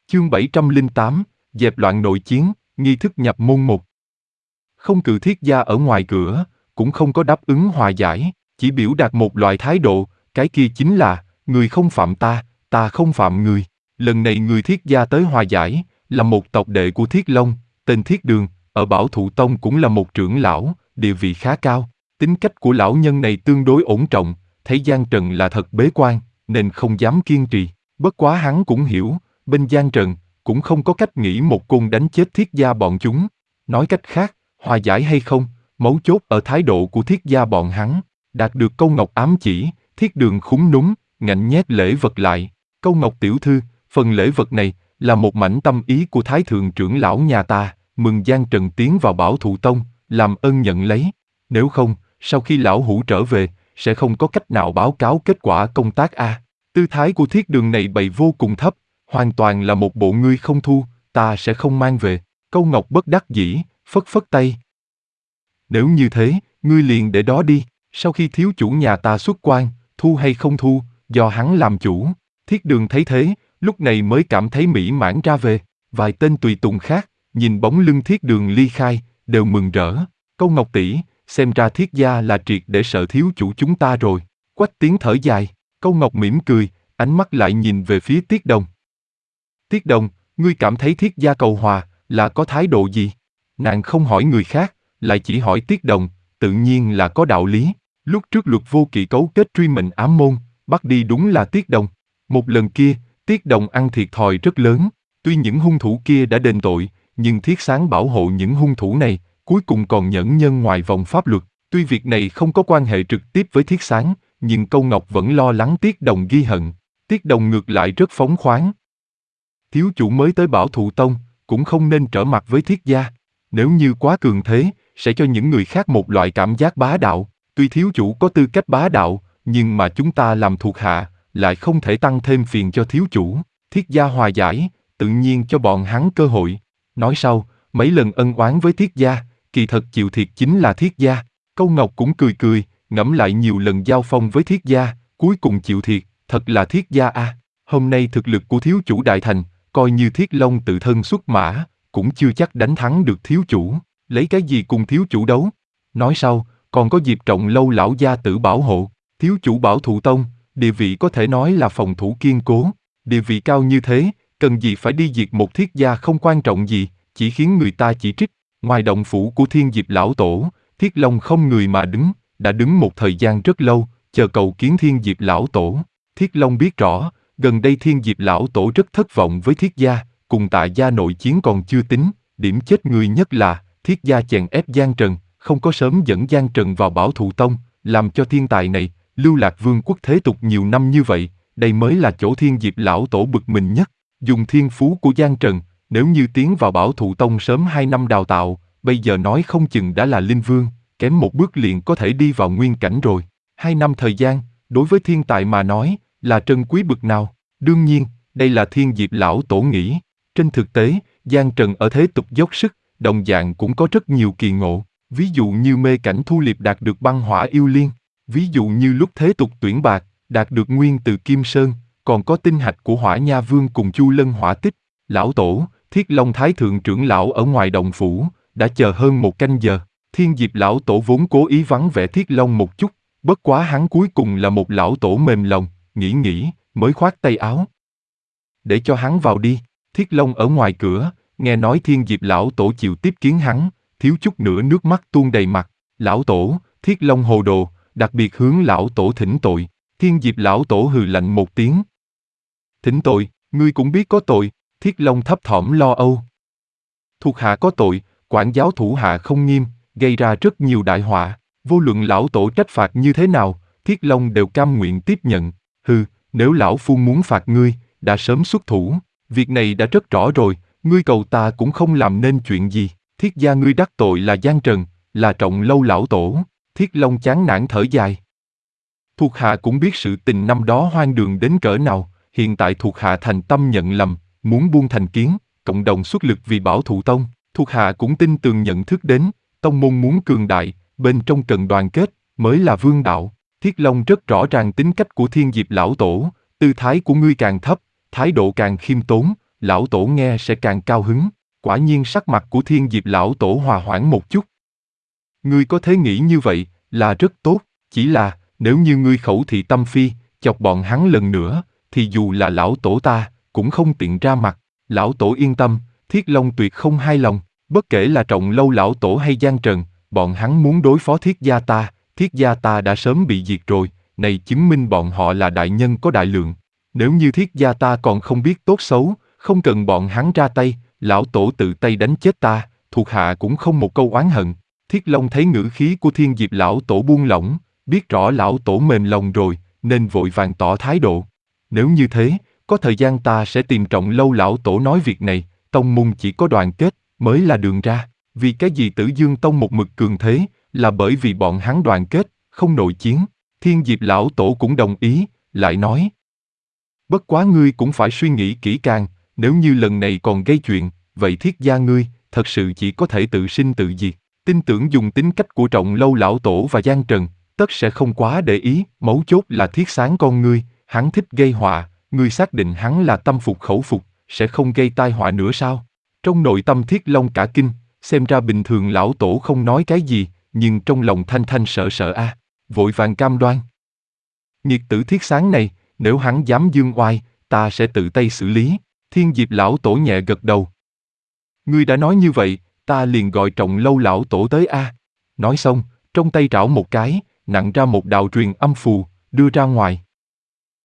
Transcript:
Chương 708, dẹp loạn nội chiến, nghi thức nhập môn 1. Không cự Thiết gia ở ngoài cửa, cũng không có đáp ứng hòa giải, chỉ biểu đạt một loại thái độ, cái kia chính là, người không phạm ta, ta không phạm người. Lần này người Thiết gia tới hòa giải, là một tộc đệ của Thiết Long, tên Thiết Đường, ở Bảo Thụ Tông cũng là một trưởng lão, địa vị khá cao. Tính cách của lão nhân này tương đối ổn trọng, thấy Giang Trần là thật bế quan, nên không dám kiên trì. Bất quá hắn cũng hiểu, bên Giang Trần, cũng không có cách nghĩ một côn đánh chết Thiết gia bọn chúng. Nói cách khác, hòa giải hay không, mấu chốt ở thái độ của Thiết gia bọn hắn. Đạt được câu ngọc ám chỉ, Thiết Đường khúm núm, ngạnh nhét lễ vật lại. Câu ngọc tiểu thư, phần lễ vật này, là một mảnh tâm ý của Thái Thượng trưởng lão nhà ta, mừng Giang Trần tiến vào Bảo Thụ Tông, làm ơn nhận lấy. Nếu không, sau khi lão hủ trở về, sẽ không có cách nào báo cáo kết quả công tác a. Tư thái của Thiết Đường này bày vô cùng thấp, hoàn toàn là một bộ ngươi không thu, ta sẽ không mang về. Câu ngọc bất đắc dĩ, phất phất tay. Nếu như thế, ngươi liền để đó đi, sau khi thiếu chủ nhà ta xuất quan, thu hay không thu, do hắn làm chủ. Thiết Đường thấy thế, lúc này mới cảm thấy mỹ mãn ra về. Vài tên tùy tùng khác, nhìn bóng lưng Thiết Đường ly khai, đều mừng rỡ. Câu ngọc tỷ, xem ra Thiết gia là triệt để sợ thiếu chủ chúng ta rồi. Quách Tiến thở dài, Câu ngọc mỉm cười, ánh mắt lại nhìn về phía Tiết Đồng. Tiết Đồng, ngươi cảm thấy Thiết gia cầu hòa, là có thái độ gì? Nàng không hỏi người khác, lại chỉ hỏi Tiết Đồng, tự nhiên là có đạo lý. Lúc trước Luật Vô Kỵ cấu kết truy mệnh ám môn, bắt đi đúng là Tiết Đồng. Một lần kia, Tiết Đồng ăn thiệt thòi rất lớn. Tuy những hung thủ kia đã đền tội, nhưng Thiết Sáng bảo hộ những hung thủ này, cuối cùng còn nhẫn nhân ngoài vòng pháp luật. Tuy việc này không có quan hệ trực tiếp với Thiết Sáng, nhưng Câu Ngọc vẫn lo lắng Tiết Đồng ghi hận. Tiết Đồng ngược lại rất phóng khoáng. Thiếu chủ mới tới Bảo Thụ Tông, cũng không nên trở mặt với Thiết gia. Nếu như quá cường thế, sẽ cho những người khác một loại cảm giác bá đạo. Tuy thiếu chủ có tư cách bá đạo, nhưng mà chúng ta làm thuộc hạ, lại không thể tăng thêm phiền cho thiếu chủ. Thiết gia hòa giải, tự nhiên cho bọn hắn cơ hội. Nói sau, mấy lần ân oán với Thiết gia, kỳ thật chịu thiệt chính là Thiết gia. Câu Ngọc cũng cười cười, ngẫm lại nhiều lần giao phong với Thiết gia, cuối cùng chịu thiệt, thật là Thiết gia a. Hôm nay thực lực của thiếu chủ đại thành, coi như Thiết Long tự thân xuất mã, cũng chưa chắc đánh thắng được thiếu chủ, lấy cái gì cùng thiếu chủ đấu. Nói sau, còn có Diệp Trọng Lâu lão gia tử bảo hộ, thiếu chủ Bảo Thụ Tông, địa vị có thể nói là phòng thủ kiên cố, địa vị cao như thế, cần gì phải đi diệt một Thiết gia không quan trọng gì, chỉ khiến người ta chỉ trích. Ngoài động phủ của Thiên Diệp lão tổ, Thiết Long không người mà đứng, đã đứng một thời gian rất lâu, chờ cầu kiến Thiên Diệp lão tổ. Thiết Long biết rõ, gần đây Thiên Diệp lão tổ rất thất vọng với Thiết gia, cùng Tạ gia nội chiến còn chưa tính, điểm chết người nhất là Thiết gia chèn ép Giang Trần, không có sớm dẫn Giang Trần vào Bảo Thụ Tông, làm cho thiên tài này lưu lạc vương quốc thế tục nhiều năm như vậy, đây mới là chỗ Thiên Diệp lão tổ bực mình nhất. Dùng thiên phú của Giang Trần, nếu như tiến vào Bảo Thụ Tông sớm 2 năm đào tạo, bây giờ nói không chừng đã là linh vương, kém một bước liền có thể đi vào nguyên cảnh rồi. 2 năm thời gian, đối với thiên tài mà nói, là trân quý bực nào. Đương nhiên, đây là Thiên Diệp lão tổ nghĩ. Trên thực tế, Giang Trần ở thế tục dốc sức, đồng dạng cũng có rất nhiều kỳ ngộ. Ví dụ như mê cảnh Thu Liệp đạt được băng hỏa yêu liên. Ví dụ như lúc thế tục tuyển bạc, đạt được nguyên từ Kim Sơn. Còn có tinh hạch của Hỏa Nha Vương cùng Chu Lân hỏa tích. Lão tổ, Thiết Long Thái Thượng trưởng lão ở ngoài động phủ, đã chờ hơn 1 canh giờ. Thiên Diệp lão tổ vốn cố ý vắng vẻ Thiết Long một chút, bất quá hắn cuối cùng là một lão tổ mềm lòng, nghĩ, mới khoát tay áo. Để cho hắn vào đi. Thiết Long ở ngoài cửa, nghe nói Thiên Diệp lão tổ chịu tiếp kiến hắn, thiếu chút nữa nước mắt tuôn đầy mặt. Lão tổ, Thiết Long hồ đồ, đặc biệt hướng lão tổ thỉnh tội. Thiên Diệp lão tổ hừ lạnh một tiếng. Thỉnh tội, ngươi cũng biết có tội. Thiết Long thấp thỏm lo âu. Thuộc hạ có tội, quản giáo thủ hạ không nghiêm, gây ra rất nhiều đại họa. Vô luận lão tổ trách phạt như thế nào, Thiết Long đều cam nguyện tiếp nhận. Hừ, nếu lão phu muốn phạt ngươi, đã sớm xuất thủ. Việc này đã rất rõ rồi, ngươi cầu ta cũng không làm nên chuyện gì. Thiết gia ngươi đắc tội là Giang Trần, là Trọng Lâu lão tổ. Thiết Long chán nản thở dài. Thuộc hạ cũng biết sự tình năm đó hoang đường đến cỡ nào, hiện tại thuộc hạ thành tâm nhận lầm, muốn buông thành kiến, cộng đồng xuất lực vì Bảo Thụ Tông. Thuộc hạ cũng tin tưởng nhận thức đến, tông môn muốn cường đại, bên trong cần đoàn kết, mới là vương đạo. Thiết Long rất rõ ràng tính cách của Thiên Diệp lão tổ, tư thái của ngươi càng thấp, thái độ càng khiêm tốn, lão tổ nghe sẽ càng cao hứng. Quả nhiên sắc mặt của Thiên Diệp lão tổ hòa hoãn một chút. Ngươi có thể nghĩ như vậy, là rất tốt, chỉ là, nếu như ngươi khẩu thị tâm phi, chọc bọn hắn lần nữa, thì dù là lão tổ ta, cũng không tiện ra mặt. Lão tổ yên tâm, Thiết Long tuyệt không hai lòng, bất kể là Trọng Lâu lão tổ hay Giang Trần, bọn hắn muốn đối phó Thiết gia ta đã sớm bị diệt rồi, này chứng minh bọn họ là đại nhân có đại lượng. Nếu như Thiết gia ta còn không biết tốt xấu, không cần bọn hắn ra tay, lão tổ tự tay đánh chết ta, thuộc hạ cũng không một câu oán hận. Thiết Long thấy ngữ khí của Thiên Diệp lão tổ buông lỏng, biết rõ lão tổ mềm lòng rồi, nên vội vàng tỏ thái độ. Nếu như thế, có thời gian ta sẽ tìm Trọng Lâu lão tổ nói việc này, tông môn chỉ có đoàn kết, mới là đường ra. Vì cái gì Tử Dương Tông một mực cường thế, là bởi vì bọn hắn đoàn kết, không nội chiến. Thiên Diệp lão tổ cũng đồng ý, lại nói. Bất quá ngươi cũng phải suy nghĩ kỹ càng, nếu như lần này còn gây chuyện, vậy Thiết gia ngươi, thật sự chỉ có thể tự sinh tự diệt. Tin tưởng dùng tính cách của Trọng Lâu lão tổ và Giang Trần, tất sẽ không quá để ý, mấu chốt là Thiết Sáng con ngươi, hắn thích gây họa, ngươi xác định hắn là tâm phục khẩu phục, sẽ không gây tai họa nữa sao? Trong nội tâm Thiết Long cả kinh, xem ra bình thường lão tổ không nói cái gì, nhưng trong lòng thanh thanh sợ sợ a, vội vàng cam đoan. Nghiệt tử Thiết Sáng này, nếu hắn dám dương oai, ta sẽ tự tay xử lý. Thiên Diệp lão tổ nhẹ gật đầu. Ngươi đã nói như vậy, ta liền gọi Trọng Lâu lão tổ tới a. Nói xong, trong tay trảo một cái, nặn ra một đạo truyền âm phù, đưa ra ngoài.